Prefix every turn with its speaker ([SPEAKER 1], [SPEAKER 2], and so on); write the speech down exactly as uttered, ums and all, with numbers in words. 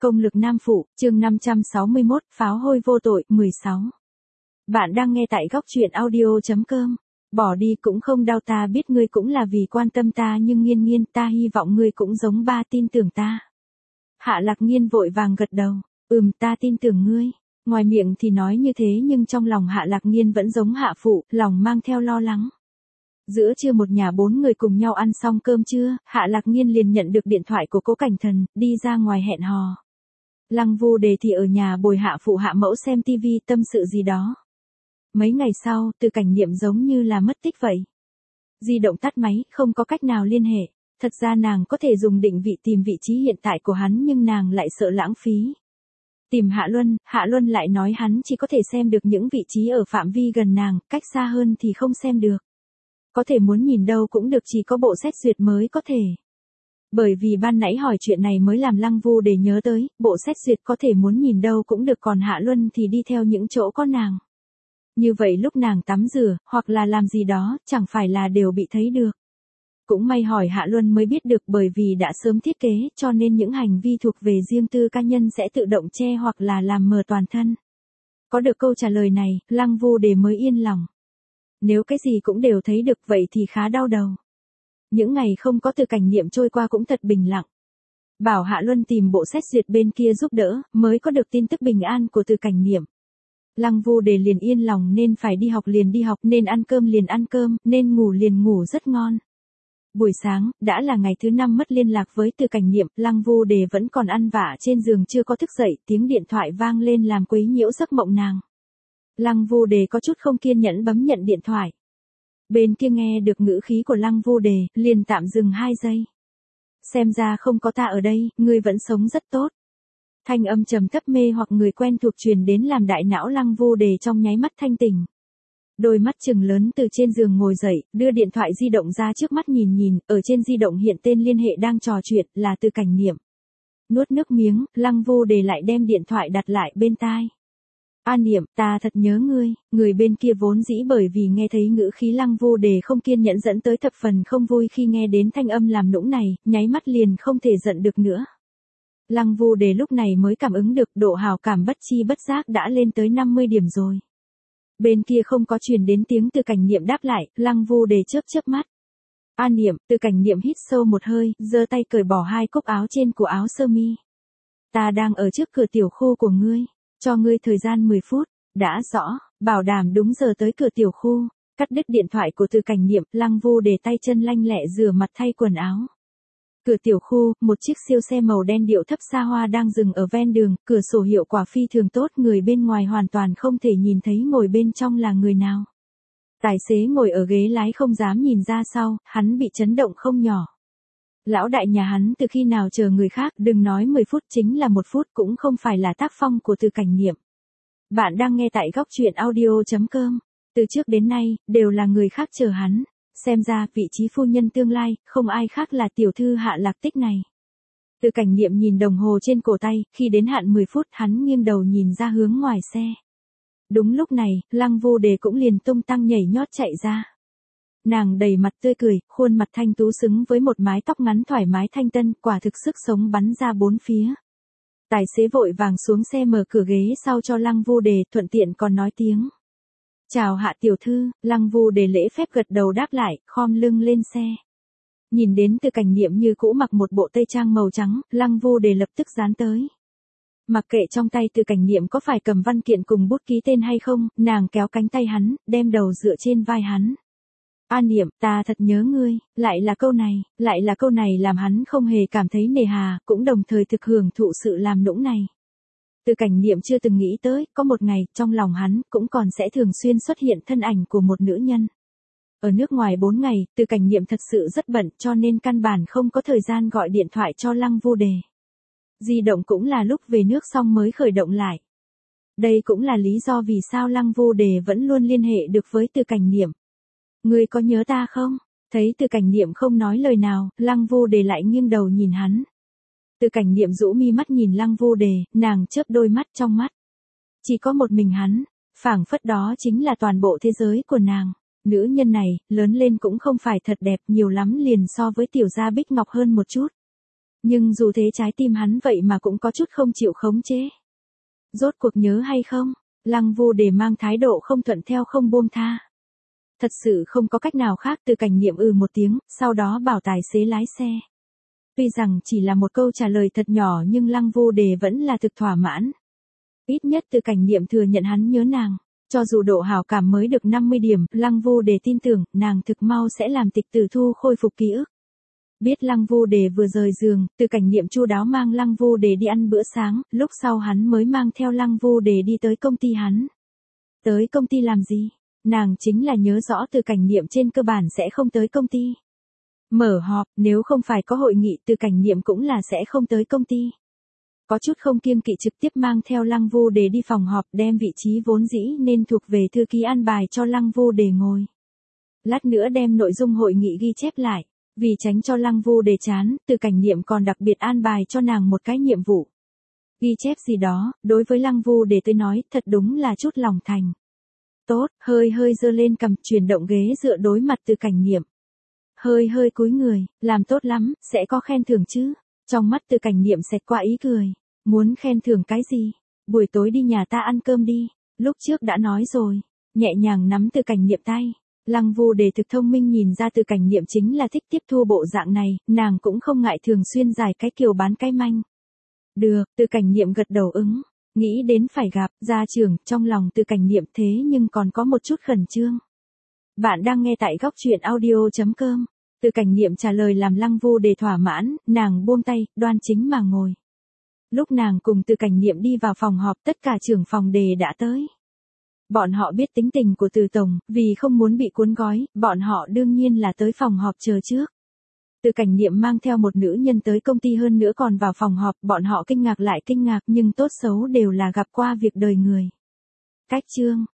[SPEAKER 1] Công lực nam phụ, chương năm trăm sáu mươi mốt, pháo hôi vô tội, mười sáu. Bạn đang nghe tại góc truyện audio.com. Bỏ đi cũng không đau, ta biết ngươi cũng là vì quan tâm ta, nhưng Nghiên Nghiên, ta hy vọng ngươi cũng giống ba tin tưởng ta. Hạ Lạc Nghiên vội vàng gật đầu, ừm, ta tin tưởng ngươi. Ngoài miệng thì nói như thế nhưng trong lòng Hạ Lạc Nghiên vẫn giống Hạ phụ, lòng mang theo lo lắng. Giữa trưa một nhà bốn người cùng nhau ăn xong cơm trưa, Hạ Lạc Nghiên liền nhận được điện thoại của Cố Cảnh Thần, đi ra ngoài hẹn hò. Lăng Vu Đề thì ở nhà bồi Hạ phụ Hạ mẫu xem tivi tâm sự gì đó. Mấy ngày sau, Từ Cảnh Niệm giống như là mất tích vậy. Di động tắt máy, không có cách nào liên hệ. Thật ra nàng có thể dùng định vị tìm vị trí hiện tại của hắn nhưng nàng lại sợ lãng phí. Tìm Hạ Luân, Hạ Luân lại nói hắn chỉ có thể xem được những vị trí ở phạm vi gần nàng, cách xa hơn thì không xem được. Có thể muốn nhìn đâu cũng được, chỉ có bộ xét duyệt mới có thể. Bởi vì ban nãy hỏi chuyện này mới làm Lăng Vu Đề nhớ tới, bộ xét duyệt có thể muốn nhìn đâu cũng được, còn Hạ Luân thì đi theo những chỗ có nàng. Như vậy lúc nàng tắm rửa, hoặc là làm gì đó, chẳng phải là đều bị thấy được. Cũng may hỏi Hạ Luân mới biết được, bởi vì đã sớm thiết kế, cho nên những hành vi thuộc về riêng tư cá nhân sẽ tự động che hoặc là làm mờ toàn thân. Có được câu trả lời này, Lăng Vu Đề mới yên lòng. Nếu cái gì cũng đều thấy được vậy thì khá đau đầu. Những ngày không có Từ Cảnh Niệm trôi qua cũng thật bình lặng. Bảo Hạ Luân tìm bộ xét duyệt bên kia giúp đỡ, mới có được tin tức bình an của Từ Cảnh Niệm. Lăng Vu Đề liền yên lòng, nên phải đi học liền đi học, nên ăn cơm liền ăn cơm, nên ngủ liền ngủ rất ngon. Buổi sáng, đã là ngày thứ năm mất liên lạc với Từ Cảnh Niệm, Lăng Vu Đề vẫn còn ăn vạ trên giường chưa có thức dậy, tiếng điện thoại vang lên làm quấy nhiễu giấc mộng nàng. Lăng Vu Đề có chút không kiên nhẫn bấm nhận điện thoại. Bên kia nghe được ngữ khí của Lăng Vu Đề, liền tạm dừng hai giây. Xem ra không có ta ở đây, ngươi vẫn sống rất tốt. Thanh âm trầm thấp mê hoặc người quen thuộc truyền đến làm đại não Lăng Vu Đề trong nháy mắt thanh tỉnh. Đôi mắt trừng lớn từ trên giường ngồi dậy, đưa điện thoại di động ra trước mắt nhìn nhìn, ở trên di động hiện tên liên hệ đang trò chuyện là Từ Cảnh Niệm. Nuốt nước miếng, Lăng Vu Đề lại đem điện thoại đặt lại bên tai. An Niệm, ta thật nhớ ngươi. Người bên kia vốn dĩ bởi vì nghe thấy ngữ khí Lăng Vu Đề không kiên nhẫn dẫn tới thập phần không vui khi nghe đến thanh âm làm nũng này, nháy mắt liền không thể giận được nữa. Lăng Vu Đề lúc này mới cảm ứng được độ hào cảm bất chi bất giác đã lên tới năm mươi điểm rồi. Bên kia không có truyền đến tiếng Từ Cảnh Niệm đáp lại, Lăng Vu Đề chớp chớp mắt. An Niệm, Từ Cảnh Niệm hít sâu một hơi, giơ tay cởi bỏ hai cúc áo trên của áo sơ mi. Ta đang ở trước cửa tiểu khu của ngươi. Cho ngươi thời gian mười phút, đã rõ, bảo đảm đúng giờ tới cửa tiểu khu. Cắt đứt điện thoại của Từ Cảnh Niệm, Lăng Vu Đề tay chân lanh lẹ rửa mặt thay quần áo. Cửa tiểu khu, một chiếc siêu xe màu đen điệu thấp xa hoa đang dừng ở ven đường, cửa sổ hiệu quả phi thường tốt, người bên ngoài hoàn toàn không thể nhìn thấy ngồi bên trong là người nào. Tài xế ngồi ở ghế lái không dám nhìn ra sau, hắn bị chấn động không nhỏ. Lão đại nhà hắn từ khi nào chờ người khác, đừng nói mười phút, chính là một phút cũng không phải là tác phong của Từ Cảnh Niệm. Bạn đang nghe tại góc truyện audio.com. Từ trước đến nay, đều là người khác chờ hắn. Xem ra, vị trí phu nhân tương lai, không ai khác là tiểu thư Hạ Lạc Tích này. Từ Cảnh Niệm nhìn đồng hồ trên cổ tay, khi đến hạn mười phút, hắn nghiêng đầu nhìn ra hướng ngoài xe. Đúng lúc này, Lăng Vu Đề cũng liền tung tăng nhảy nhót chạy ra. Nàng đầy mặt tươi cười, khuôn mặt thanh tú xứng với một mái tóc ngắn thoải mái thanh tân, quả thực sức sống bắn ra bốn phía. Tài xế vội vàng xuống xe mở cửa ghế sau cho Lăng Vu Đề, thuận tiện còn nói tiếng. Chào Hạ tiểu thư. Lăng Vu Đề lễ phép gật đầu đáp lại, khom lưng lên xe. Nhìn đến Từ Cảnh Niệm như cũ mặc một bộ tây trang màu trắng, Lăng Vu Đề lập tức dán tới. Mặc kệ trong tay Từ Cảnh Niệm có phải cầm văn kiện cùng bút ký tên hay không, nàng kéo cánh tay hắn, đem đầu dựa trên vai hắn. An Niệm, ta thật nhớ ngươi. Lại là câu này, lại là câu này làm hắn không hề cảm thấy nề hà, cũng đồng thời thực hưởng thụ sự làm nũng này. Từ Cảnh Niệm chưa từng nghĩ tới, có một ngày, trong lòng hắn, cũng còn sẽ thường xuyên xuất hiện thân ảnh của một nữ nhân. Ở nước ngoài bốn ngày, Từ Cảnh Niệm thật sự rất bận, cho nên căn bản không có thời gian gọi điện thoại cho Lăng Vu Đề. Di động cũng là lúc về nước xong mới khởi động lại. Đây cũng là lý do vì sao Lăng Vu Đề vẫn luôn liên hệ được với Từ Cảnh Niệm. Ngươi có nhớ ta không? Thấy Từ Cảnh Niệm không nói lời nào, Lăng Vu Đề lại nghiêng đầu nhìn hắn. Từ Cảnh Niệm rũ mi mắt nhìn Lăng Vu Đề, nàng chớp đôi mắt trong mắt. Chỉ có một mình hắn, phảng phất đó chính là toàn bộ thế giới của nàng. Nữ nhân này, lớn lên cũng không phải thật đẹp, nhiều lắm liền so với tiểu gia Bích Ngọc hơn một chút. Nhưng dù thế trái tim hắn vậy mà cũng có chút không chịu khống chế. Rốt cuộc nhớ hay không? Lăng Vu Đề mang thái độ không thuận theo không buông tha. Thật sự không có cách nào khác, Từ Cảnh Niệm ừ một tiếng, sau đó bảo tài xế lái xe. Tuy rằng chỉ là một câu trả lời thật nhỏ nhưng Lăng Vu Đề vẫn là thực thỏa mãn. Ít nhất Từ Cảnh Niệm thừa nhận hắn nhớ nàng. Cho dù độ hảo cảm mới được năm mươi điểm, Lăng Vu Đề tin tưởng nàng thực mau sẽ làm Tịch Tử Thu khôi phục ký ức. Biết Lăng Vu Đề vừa rời giường, Từ Cảnh Niệm chu đáo mang Lăng Vu Đề đi ăn bữa sáng, lúc sau hắn mới mang theo Lăng Vu Đề đi tới công ty hắn. Tới công ty làm gì? Nàng chính là nhớ rõ Từ Cảnh Niệm trên cơ bản sẽ không tới công ty. Mở họp, nếu không phải có hội nghị Từ Cảnh Niệm cũng là sẽ không tới công ty. Có chút không kiêng kỵ trực tiếp mang theo Lăng Vu Đề đi phòng họp, đem vị trí vốn dĩ nên thuộc về thư ký an bài cho Lăng Vu Đề ngồi. Lát nữa đem nội dung hội nghị ghi chép lại. Vì tránh cho Lăng Vu Đề chán, Từ Cảnh Niệm còn đặc biệt an bài cho nàng một cái nhiệm vụ. Ghi chép gì đó, đối với Lăng Vu Đề tới nói, thật đúng là chút lòng thành. Tốt, hơi hơi giơ lên cầm, chuyển động ghế dựa đối mặt Từ Cảnh Niệm. Hơi hơi cúi người, làm tốt lắm, sẽ có khen thưởng chứ. Trong mắt Từ Cảnh Niệm xẹt qua ý cười. Muốn khen thưởng cái gì? Buổi tối đi nhà ta ăn cơm đi. Lúc trước đã nói rồi. Nhẹ nhàng nắm Từ Cảnh Niệm tay. Lăng Vu Đề thực thông minh nhìn ra Từ Cảnh Niệm chính là thích tiếp thu bộ dạng này, nàng cũng không ngại thường xuyên giải cái kiều bán cái manh. Được, Từ Cảnh Niệm gật đầu ứng. Nghĩ đến phải gặp, gia trưởng, trong lòng Từ Cảnh Niệm thế nhưng còn có một chút khẩn trương. Bạn đang nghe tại góc truyện audio chấm com. Từ Cảnh Niệm trả lời làm Lăng Vu Đề thỏa mãn, nàng buông tay, đoan chính mà ngồi. Lúc nàng cùng Từ Cảnh Niệm đi vào phòng họp, tất cả trưởng phòng đề đã tới. Bọn họ biết tính tình của Từ Tổng, vì không muốn bị cuốn gói, bọn họ đương nhiên là tới phòng họp chờ trước. Từ Cảnh Niệm mang theo một nữ nhân tới công ty hơn nữa còn vào phòng họp, bọn họ kinh ngạc lại kinh ngạc nhưng tốt xấu đều là gặp qua việc đời người. Cách chương,